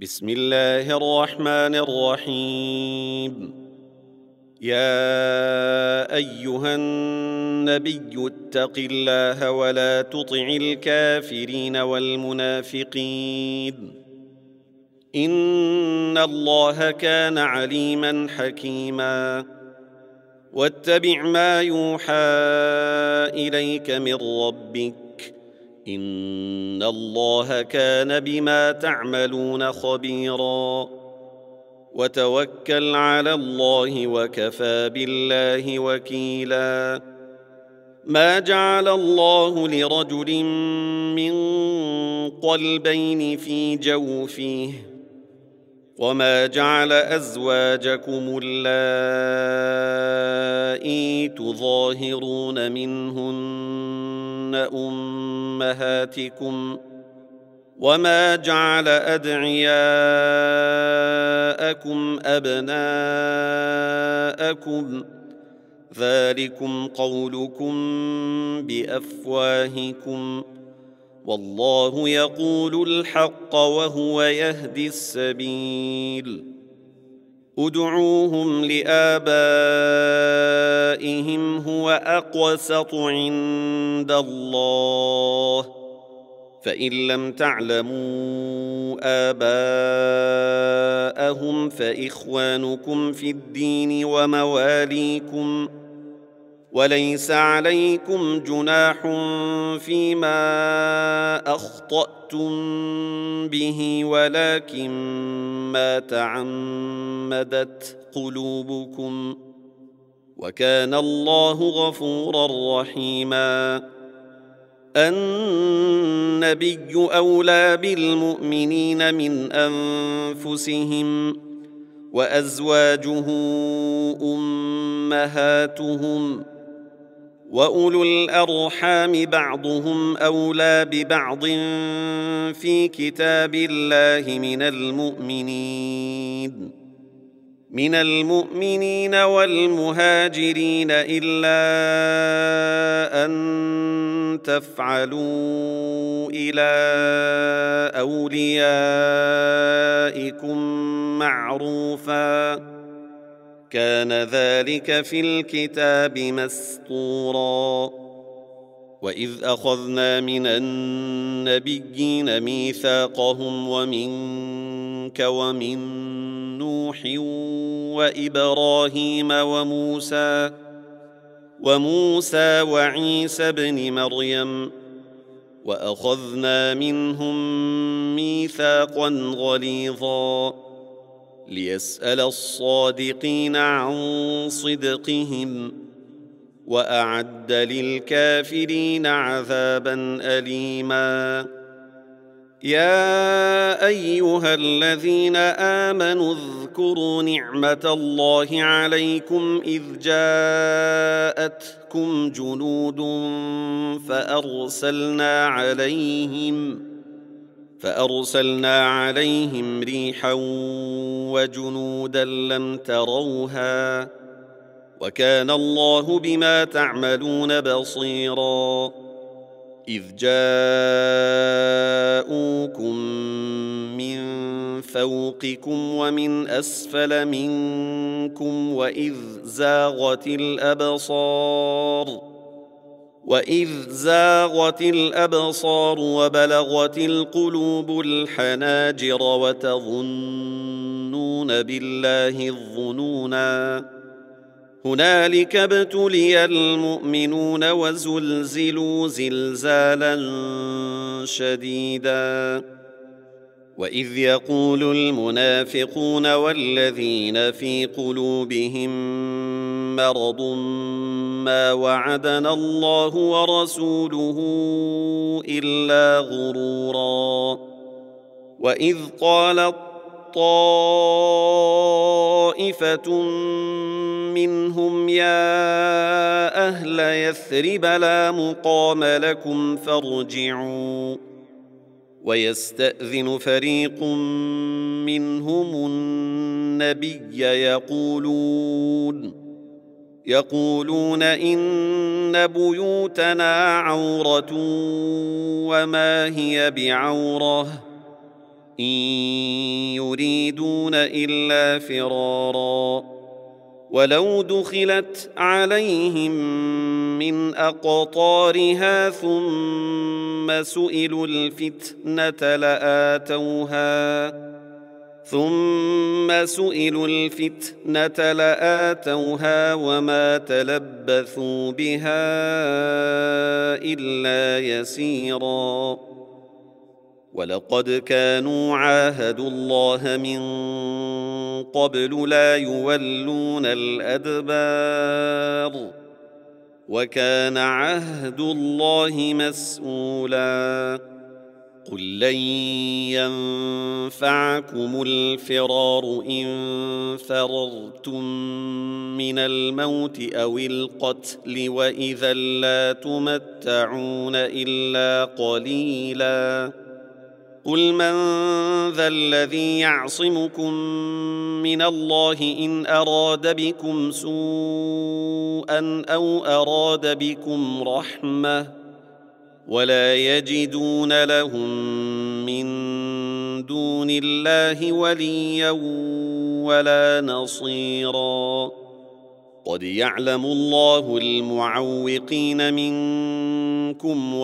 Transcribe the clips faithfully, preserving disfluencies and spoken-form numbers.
بسم الله الرحمن الرحيم. يا أيها النبي اتق الله ولا تطع الكافرين والمنافقين إن الله كان عليما حكيما. واتبع ما يوحى إليك من ربك إن الله كان بما تعملون خبيرا. وتوكل على الله وكفى بالله وكيلا. ما جعل الله لرجل من قلبين في جوفه وما جعل أزواجكم اللائي تظاهرون منهن أمهاتكم وما جعل أدعياءكم أبناءكم ذلكم قولكم بأفواهكم والله يقول الحق وهو يهدي السبيل. ادعوهم لآبائهم هو أقسط عند الله فإن لم تعلموا آباءهم فإخوانكم في الدين ومواليكم وليس عليكم جناح فيما أخطأتم به ولكن ما تعمدت قلوبكم وكان الله غفورا رحيما. النبي أولى بالمؤمنين من أنفسهم وأزواجه أمهاتهم وأولو الأرحام بعضهم أولى ببعض في كتاب الله من المؤمنين من المؤمنين والمهاجرين إلا أن تفعلوا إلى أوليائكم معروفا كان ذلك في الكتاب مسطورا. وإذ أخذنا من النبيين ميثاقهم ومنك ومن نوح وإبراهيم وموسى وموسى وعيسى بن مريم وأخذنا منهم ميثاقا غليظا ليسأل الصادقين عن صدقهم وأعد للكافرين عذابا أليما. يا أيها الذين آمنوا اذكروا نعمة الله عليكم إذ جاءتكم جنود فأرسلنا عليهم فأرسلنا عليهم ريحا وجنودا لم تروها وكان الله بما تعملون بصيرا. إذ جاءوكم من فوقكم ومن أسفل منكم وإذ زاغت الأبصار وإذ زاغت الأبصار وبلغت القلوب الحناجر وتظنون بالله الظنونا هنالك ابتلي المؤمنون وزلزلوا زلزالا شديدا. وإذ يقول المنافقون والذين في قلوبهم مرض ما وعدنا الله ورسوله إلا غرورا. وإذ قالت طائفة منهم يا أهل يثرب لا مقام لكم فارجعوا ويستأذن فريق منهم النبي يقولون يقولون إن بيوتنا عورة وما هي بعورة إن يريدون إلا فرارا ولو دخلت عليهم من أقطارها ثم سئلوا الفتنة لآتوها ثم سئلوا الفتنة لآتوها وما تلبثوا بها إلا يسيرا ولقد كانوا عاهدوا الله من قبل لا يولون الأدبار وكان عهد الله مسؤولا قل لن ينفعكم الفرار إن فررتم من الموت أو القتل وإذا لا تمتعون إلا قليلا قل من ذا الذي يعصمكم من الله إن أراد بكم سوءا أو أراد بكم رحمة ولا يجدون لهم من دون الله وليا ولا نصيرا قد يعلم الله المعوقين منكم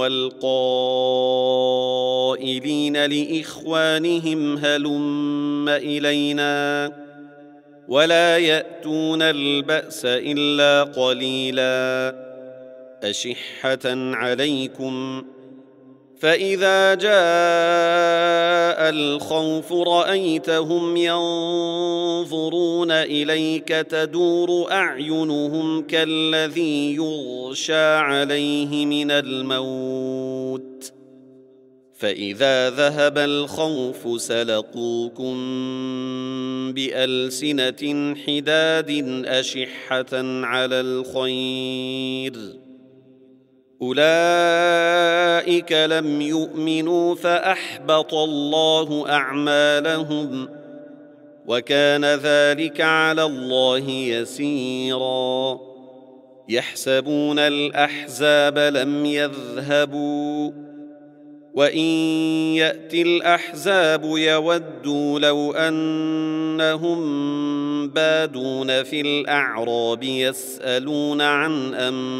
والقائلين لإخوانهم هلم إلينا ولا يأتون البأس إلا قليلا أشحة عليكم فإذا جاء الخوف رأيتهم ينظرون إليك تدور أعينهم كالذي يغشى عليه من الموت فإذا ذهب الخوف سلقوكم بألسنة حداد أشحة على الخير أولئك لم يؤمنوا فأحبط الله أعمالهم وكان ذلك على الله يسيرا يحسبون الأحزاب لم يذهبوا وإن يأتي الأحزاب يودوا لو أنهم بادون في الأعراب يسألون عن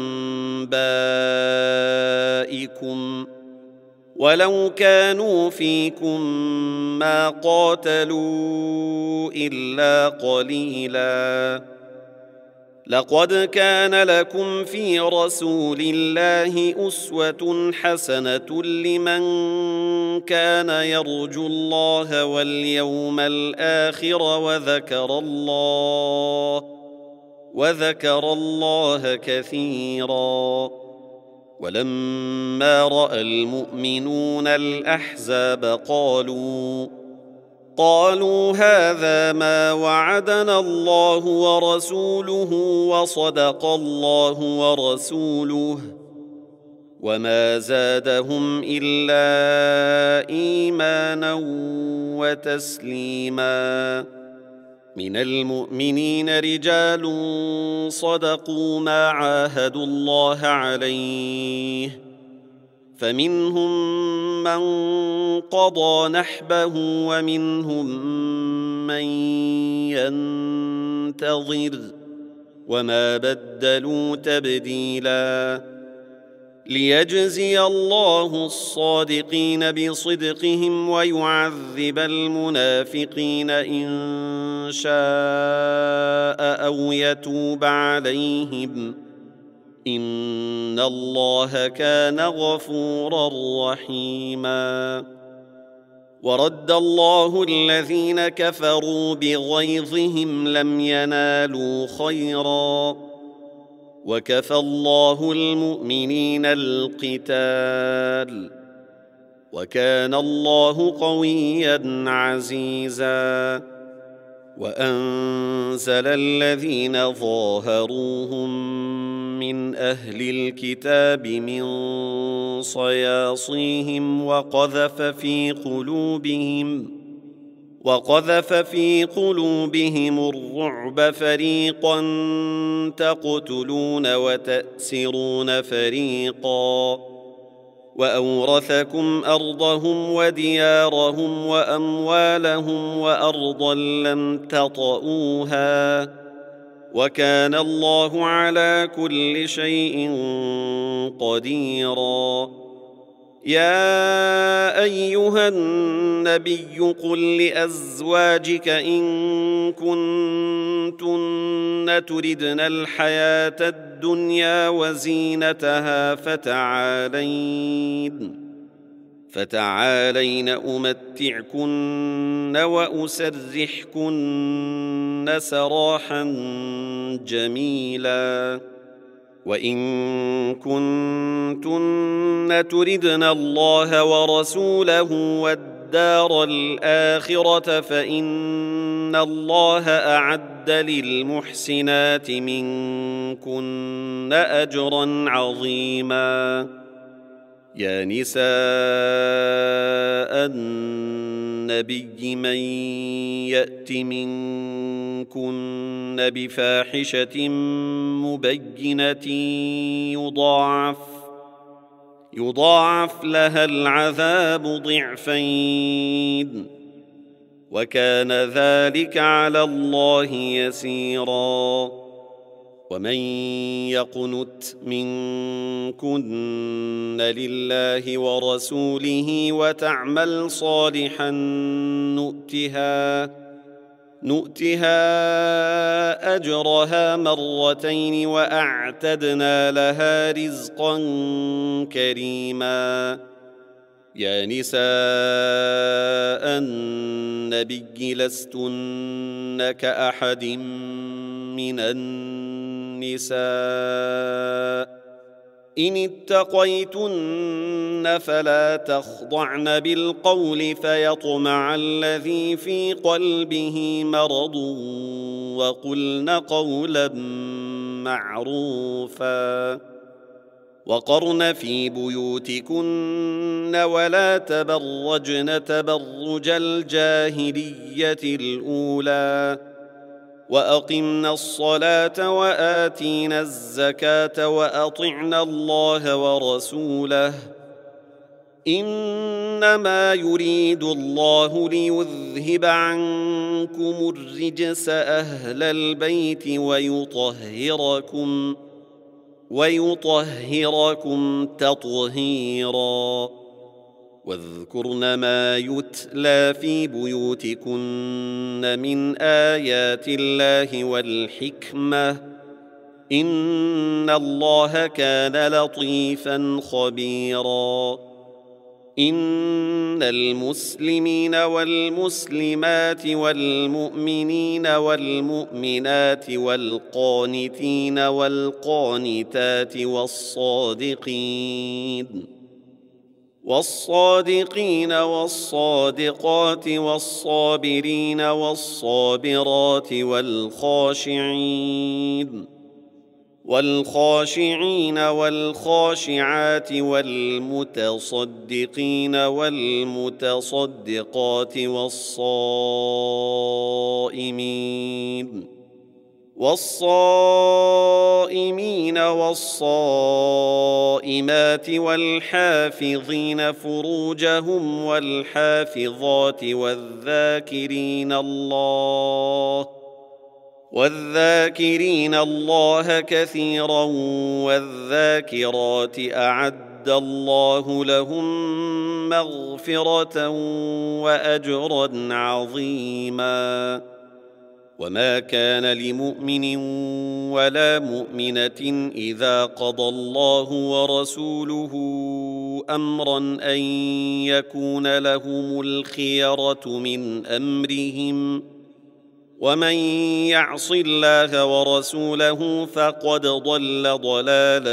أنبائكم ولو كانوا فيكم ما قاتلوا إلا قليلا لقد كان لكم في رسول الله أسوة حسنة لمن كان يرجو الله واليوم الآخر وذكر الله وذكر الله كثيرا ولما رأى المؤمنون الأحزاب قالوا قالوا هذا ما وعدنا الله ورسوله وصدق الله ورسوله وما زادهم إلا إيمانا وتسليما من المؤمنين رجال صدقوا ما عاهدوا الله عليه فمنهم من قضى نحبه ومنهم من ينتظر وما بدلوا تبديلا ليجزي الله الصادقين بصدقهم ويعذب المنافقين إن شاء أو يتوب عليهم إن الله كان غفورا رحيما ورد الله الذين كفروا بغيظهم لم ينالوا خيرا وكفى الله المؤمنين القتال وكان الله قويا عزيزا وأنزل الذين ظاهروهم من أهل الكتاب من صياصيهم وقذف في قلوبهم وقذف في قلوبهم الرعب فريقا تقتلون وتأسرون فريقا وأورثكم أرضهم وديارهم وأموالهم وأرضا لم تطئوها وكان الله على كل شيء قديرا. يا أيها النبي قل لأزواجك إن كنتن تردن الحياة الدنيا وزينتها فتعالين فتعالين أمتعكن وأسرحكن سراحا جميلا. وإن كنتن تردن الله ورسوله والدار الآخرة فإن الله أعد للمحسنات منكن أجرا عظيما. يا نساء النبي من يأت منكن بفاحشة مبينة يضاعف يضاعف لها العذاب ضعفين وكان ذلك على الله يسيرا. ومن يقنت منكن لله ورسوله وتعمل صالحا نؤتها نؤتها أجرها مرتين وأعتدنا لها رزقا كريما. يا نساء النبي لستن كأحد من النساء إن اتقيتن فلا تخضعن بالقول فيطمع الذي في قلبه مرض وقلن قولا معروفا. وقرن في بيوتكن ولا تبرجن تبرج الجاهلية الأولى وأقمنا الصلاة وآتينا الزكاة وأطعنا الله ورسوله إنما يريد الله ليذهب عنكم الرجس أهل البيت ويطهركم ويطهركم تطهيرا. واذكرن ما يتلى في بيوتكن من آيات الله والحكمة إن الله كان لطيفا خبيرا. إن المسلمين والمسلمات والمؤمنين والمؤمنات والقانتين والقانتات والصادقين والصادقين والصادقات والصابرين والصابرات والخاشعين والخاشعين والخاشعات والمتصدقين والمتصدقات والصائمين والصائمين والصائمات والحافظين فروجهم والحافظات والذاكرين الله والذاكرين الله كثيرا والذاكرات أعد الله لهم مغفرة وأجرا عظيما. وما كان لمؤمن ولا مؤمنة إذا قضى الله ورسوله أمرا أن يكون لهم الخيرة من أمرهم ومن يعص الله ورسوله فقد ضل ضلالا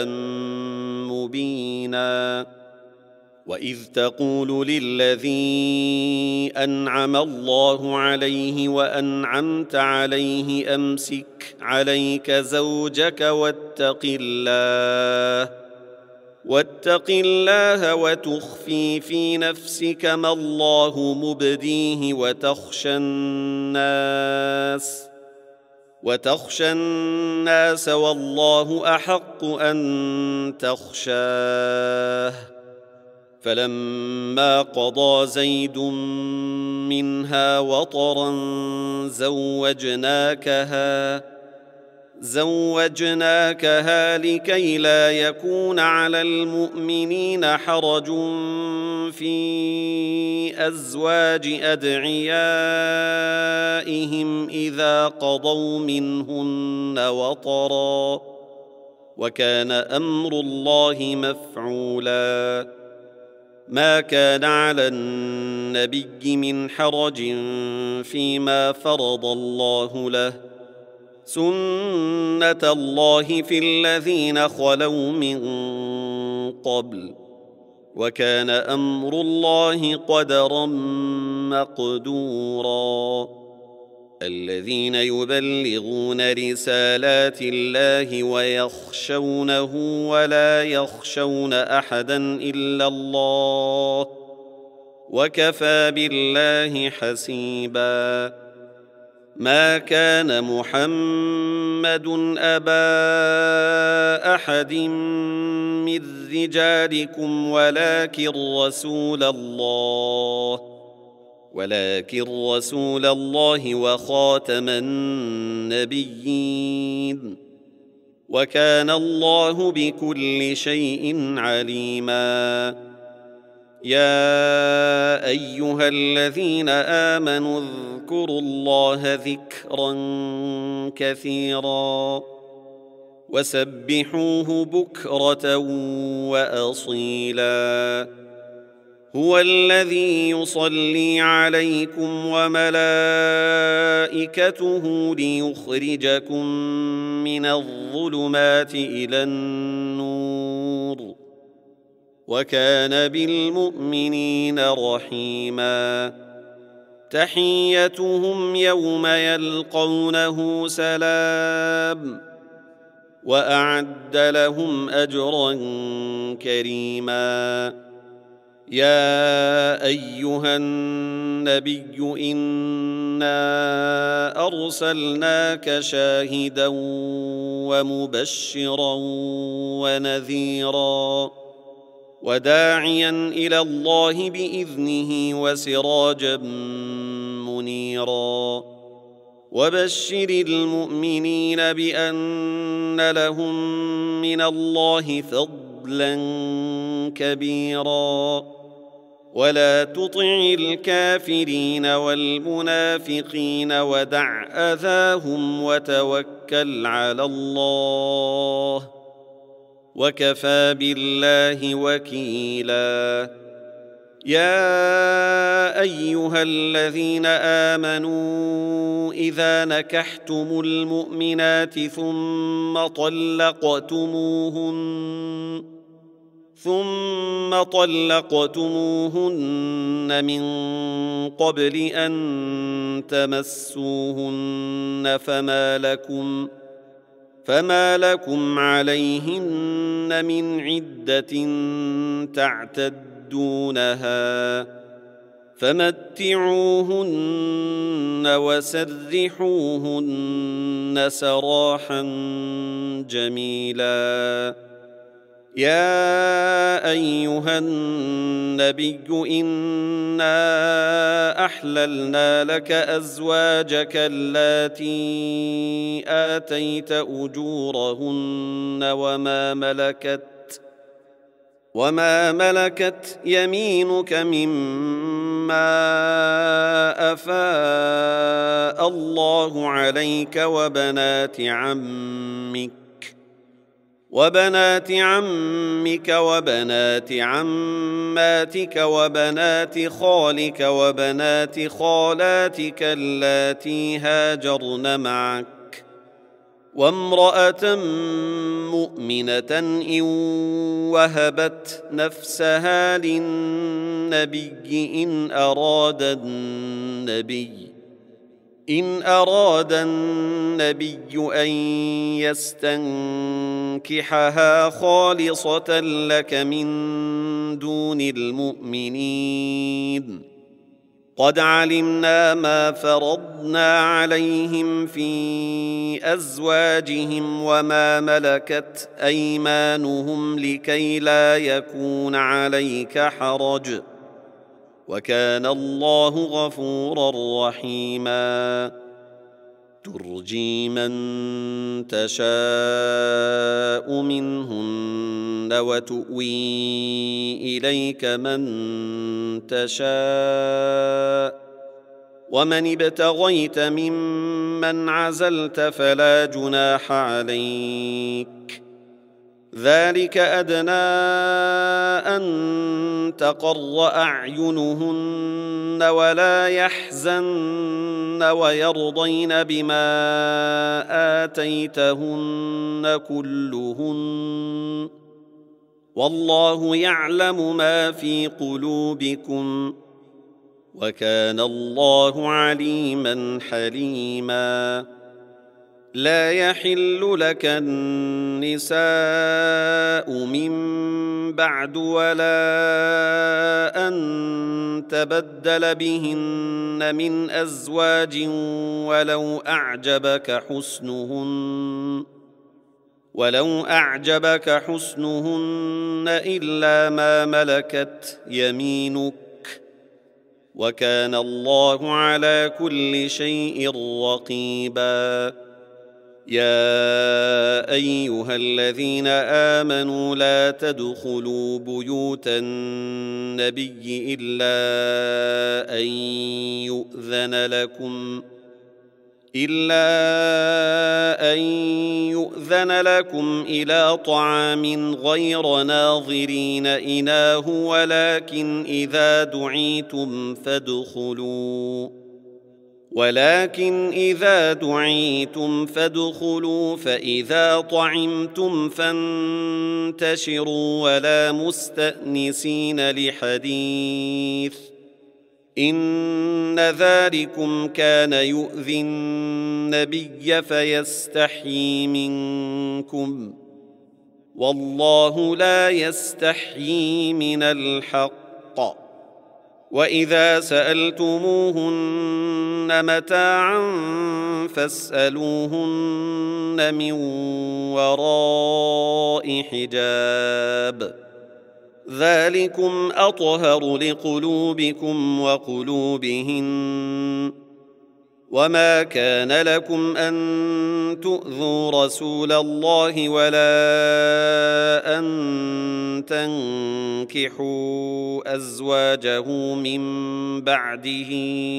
مبينا. وإذ تقول للذي أنعم الله عليه وأنعمت عليه أمسك عليك زوجك واتق الله واتق الله وتخفي في نفسك ما الله مبديه وتخشى الناس وتخشى الناس والله أحق أن تخشاه فلما قضى زيد منها وطرا زوجناكها زوجناكها لكي لا يكون على المؤمنين حرج في أزواج أدعيائهم إذا قضوا منهن وطرا وكان أمر الله مفعولا ما كان على النبي من حرج فيما فرض الله له سنة الله في الذين خلوا من قبل وكان أمر الله قدرا مقدورا الذين يبلغون رسالات الله ويخشونه ولا يخشون أحدا إلا الله وكفى بالله حسيبا ما كان محمد أبا أحد من رجالكم ولكن رسول الله ولكن رسول الله وخاتم النبيين وكان الله بكل شيء عليما يا أيها الذين آمنوا اذكروا الله ذكرا كثيرا وسبحوه بكرة وأصيلا هو الذي يصلي عليكم وملائكته ليخرجكم من الظلمات إلى النور وكان بالمؤمنين رحيما تحيتهم يوم يلقونه سلام وأعد لهم أجرا كريما يا أيها النبي إنا أرسلناك شاهدا ومبشرا ونذيرا وداعيا إلى الله بإذنه وسراجا منيرا وبشر المؤمنين بأن لهم من الله فضلا كبيرا ولا تطع الكافرين والمنافقين ودع أذاهم وتوكل على الله وكفى بالله وكيلا يا أيها الذين آمنوا إذا نكحتم المؤمنات ثم طلقتموهن ثم طلقتموهن من قبل أن تمسوهن فما لكم فما لكم عليهن من عدة تعتدونها فمتعوهن وسرحوهن سراحا جميلا يا أيها النبي إنا أحللنا لك أزواجك اللاتي آتيت أجورهن وما ملكت وما ملكت يمينك مما أفاء الله عليك وبنات عمك وبنات عمك وبنات عماتك وبنات خالك وبنات خالاتك اللاتي هاجرن معك وامرأة مؤمنة إن وهبت نفسها للنبي إن أراد النبي إن أراد النبي أن يستنكحها خالصة لك من دون المؤمنين قد علمنا ما فرضنا عليهم في أزواجهم وما ملكت أيمانهم لكي لا يكون عليك حرج وكان الله غفورا رحيما ترجي من تشاء منهن وتؤوي إليك من تشاء ومن ابتغيت ممن عزلت فلا جناح عليك ذلك أدنى أن تقر أعينهن ولا يحزن ويرضين بما آتيتهن كلهن والله يعلم ما في قلوبكم وكان الله عليما حليما لا يحل لك النساء من بعد ولا أن تبدل بهن من أزواج ولو أعجبك حسنهن ولو أعجبك حسنهن إلا ما ملكت يمينك وكان الله على كل شيء رقيبا يا أيها الذين آمنوا لا تدخلوا بيوت النبي إلا أن يؤذن لكم إلا أن يؤذن لكم إلى طعام غير ناظرين إناه ولكن إذا دعيتم فادخلوا ولكن إذا دعيتم فادخلوا فإذا طعمتم فانتشروا ولا مستأنسين لحديث إن ذلكم كان يؤذي النبي فيستحيي منكم والله لا يستحيي من الحق وإذا سألتموهن متاعا فاسألوهن من وراء حجاب ذلكم أطهر لقلوبكم وقلوبهن وما كان لكم أن تؤذوا رسول الله ولا أن تنكحوا أزواجه من بعده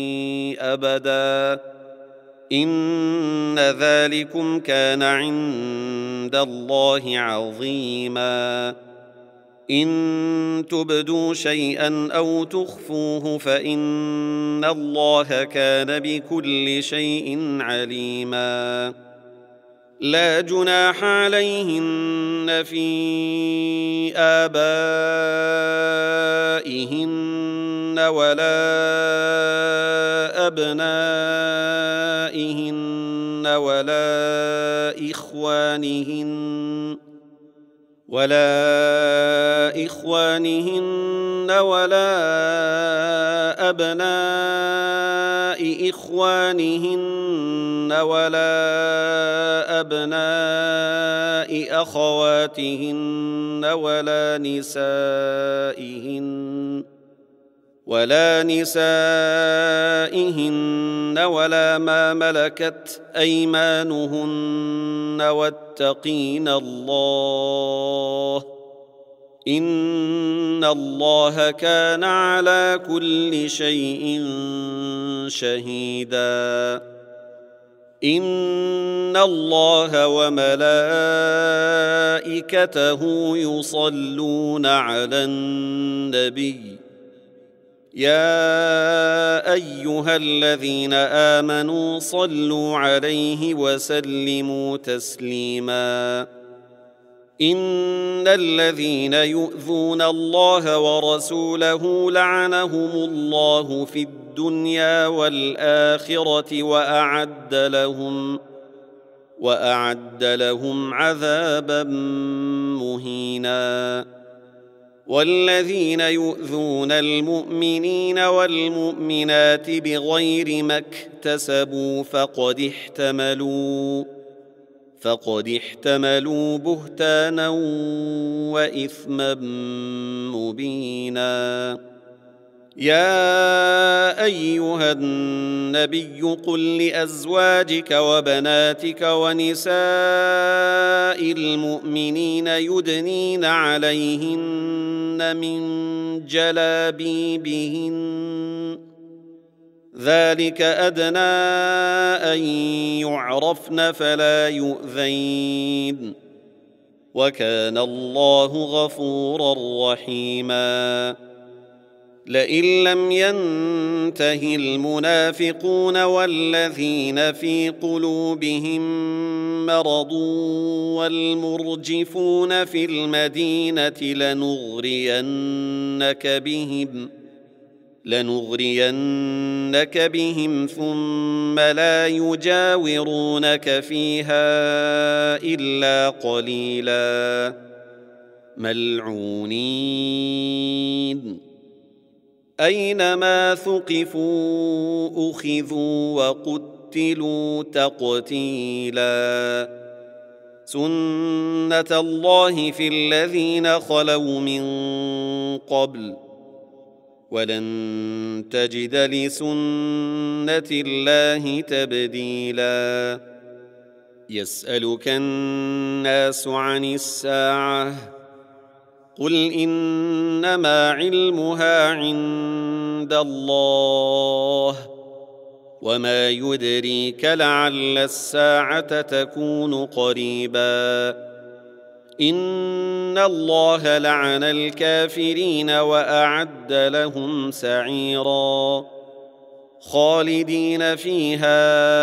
أبدا إن ذلكم كان عند الله عظيما إن تبدوا شيئا أو تخفوه فإن الله كان بكل شيء عليما لا جناح عليهن في آبائهن ولا أبنائهن ولا إخوانهن ولا إخوانهن ولا أبناء إخوانهن ولا أبناء أخواتهن ولا نسائهن ولا نسائهن ولا ما ملكت أيمانهن واتقين الله إن الله كان على كل شيء شهيدا إن الله وملائكته يصلون على النبي يا أيها الذين آمنوا صلوا عليه وسلموا تسليما إن الذين يؤذون الله ورسوله لعنهم الله في الدنيا والآخرة وأعد لهم وأعد لهم عذابا مهينا والذين يؤذون المؤمنين والمؤمنات بغير ما اكتسبوا فقد احتملوا فقد احتملوا بهتانا وإثما مبينا. يا أيها النبي قل لأزواجك وبناتك ونساء المؤمنين يدنين عليهن من جلابيبهن ذلك أدنى أن يعرفن فلا يؤذين وكان الله غفورا رحيما. لئن لم ينته المنافقون والذين في قلوبهم مرض والمرجفون في المدينة لنغرينك بهم لنغرينك بهم ثم لا يجاورونك فيها إلا قليلا ملعونين أينما ثقفوا أخذوا وقتلوا تقتيلا. سنة الله في الذين خلوا من قبل ولن تجد لسنة الله تبديلا. يسألك الناس عن الساعة قل إنما علمها عند الله وما يدريك لعل الساعة تكون قريبا. إن الله لعن الكافرين وأعد لهم سعيرا خالدين فيها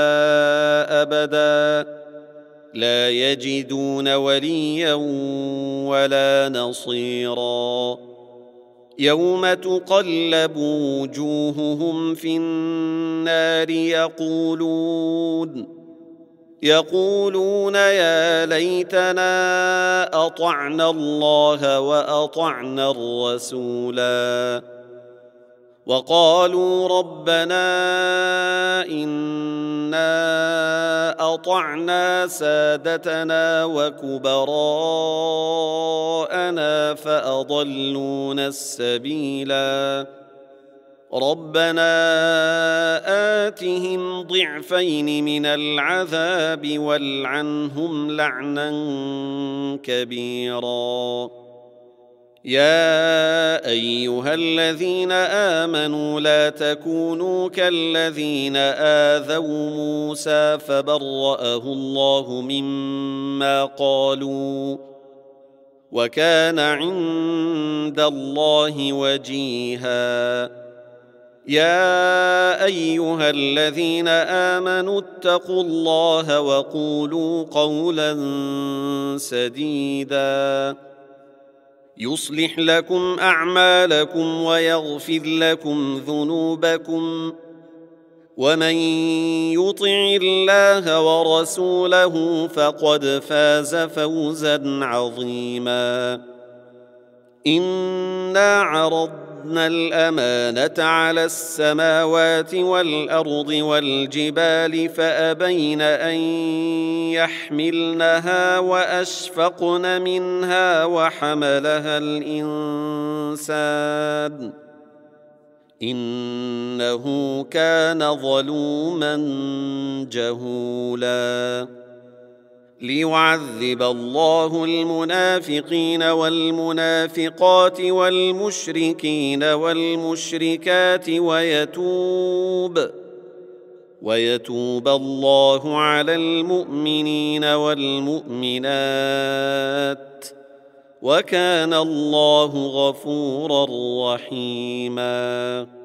أبدا لا يجدون وليا ولا نصيرا. يوم تقلب وجوههم في النار يقولون يقولون يا ليتنا أطعنا الله وأطعنا الرسولا وقالوا ربنا إنا أطعنا سادتنا وكبراءنا فأضلونا السبيلا ربنا آتهم ضعفين من العذاب والعنهم لعنا كبيرا. يا أيها الذين آمنوا لا تكونوا كالذين آذوا موسى فبرأه الله مما قالوا وكان عند الله وجيها. يا أيها الذين آمنوا اتقوا الله وقولوا قولا سديدا يصلح لكم أعمالكم ويغفر لكم ذنوبكم ومن يطع الله ورسوله فقد فاز فوزا عظيما. إنا عرضنا الأمانة على السماوات والأرض والجبال فأبين أن يحملنها وأشفقن منها وحملها الإنسان إنه كان ظلوما جهولا. ليعذب الله المنافقين والمنافقات والمشركين والمشركات ويتوب ويتوب الله على المؤمنين والمؤمنات وكان الله غفورا رحيما.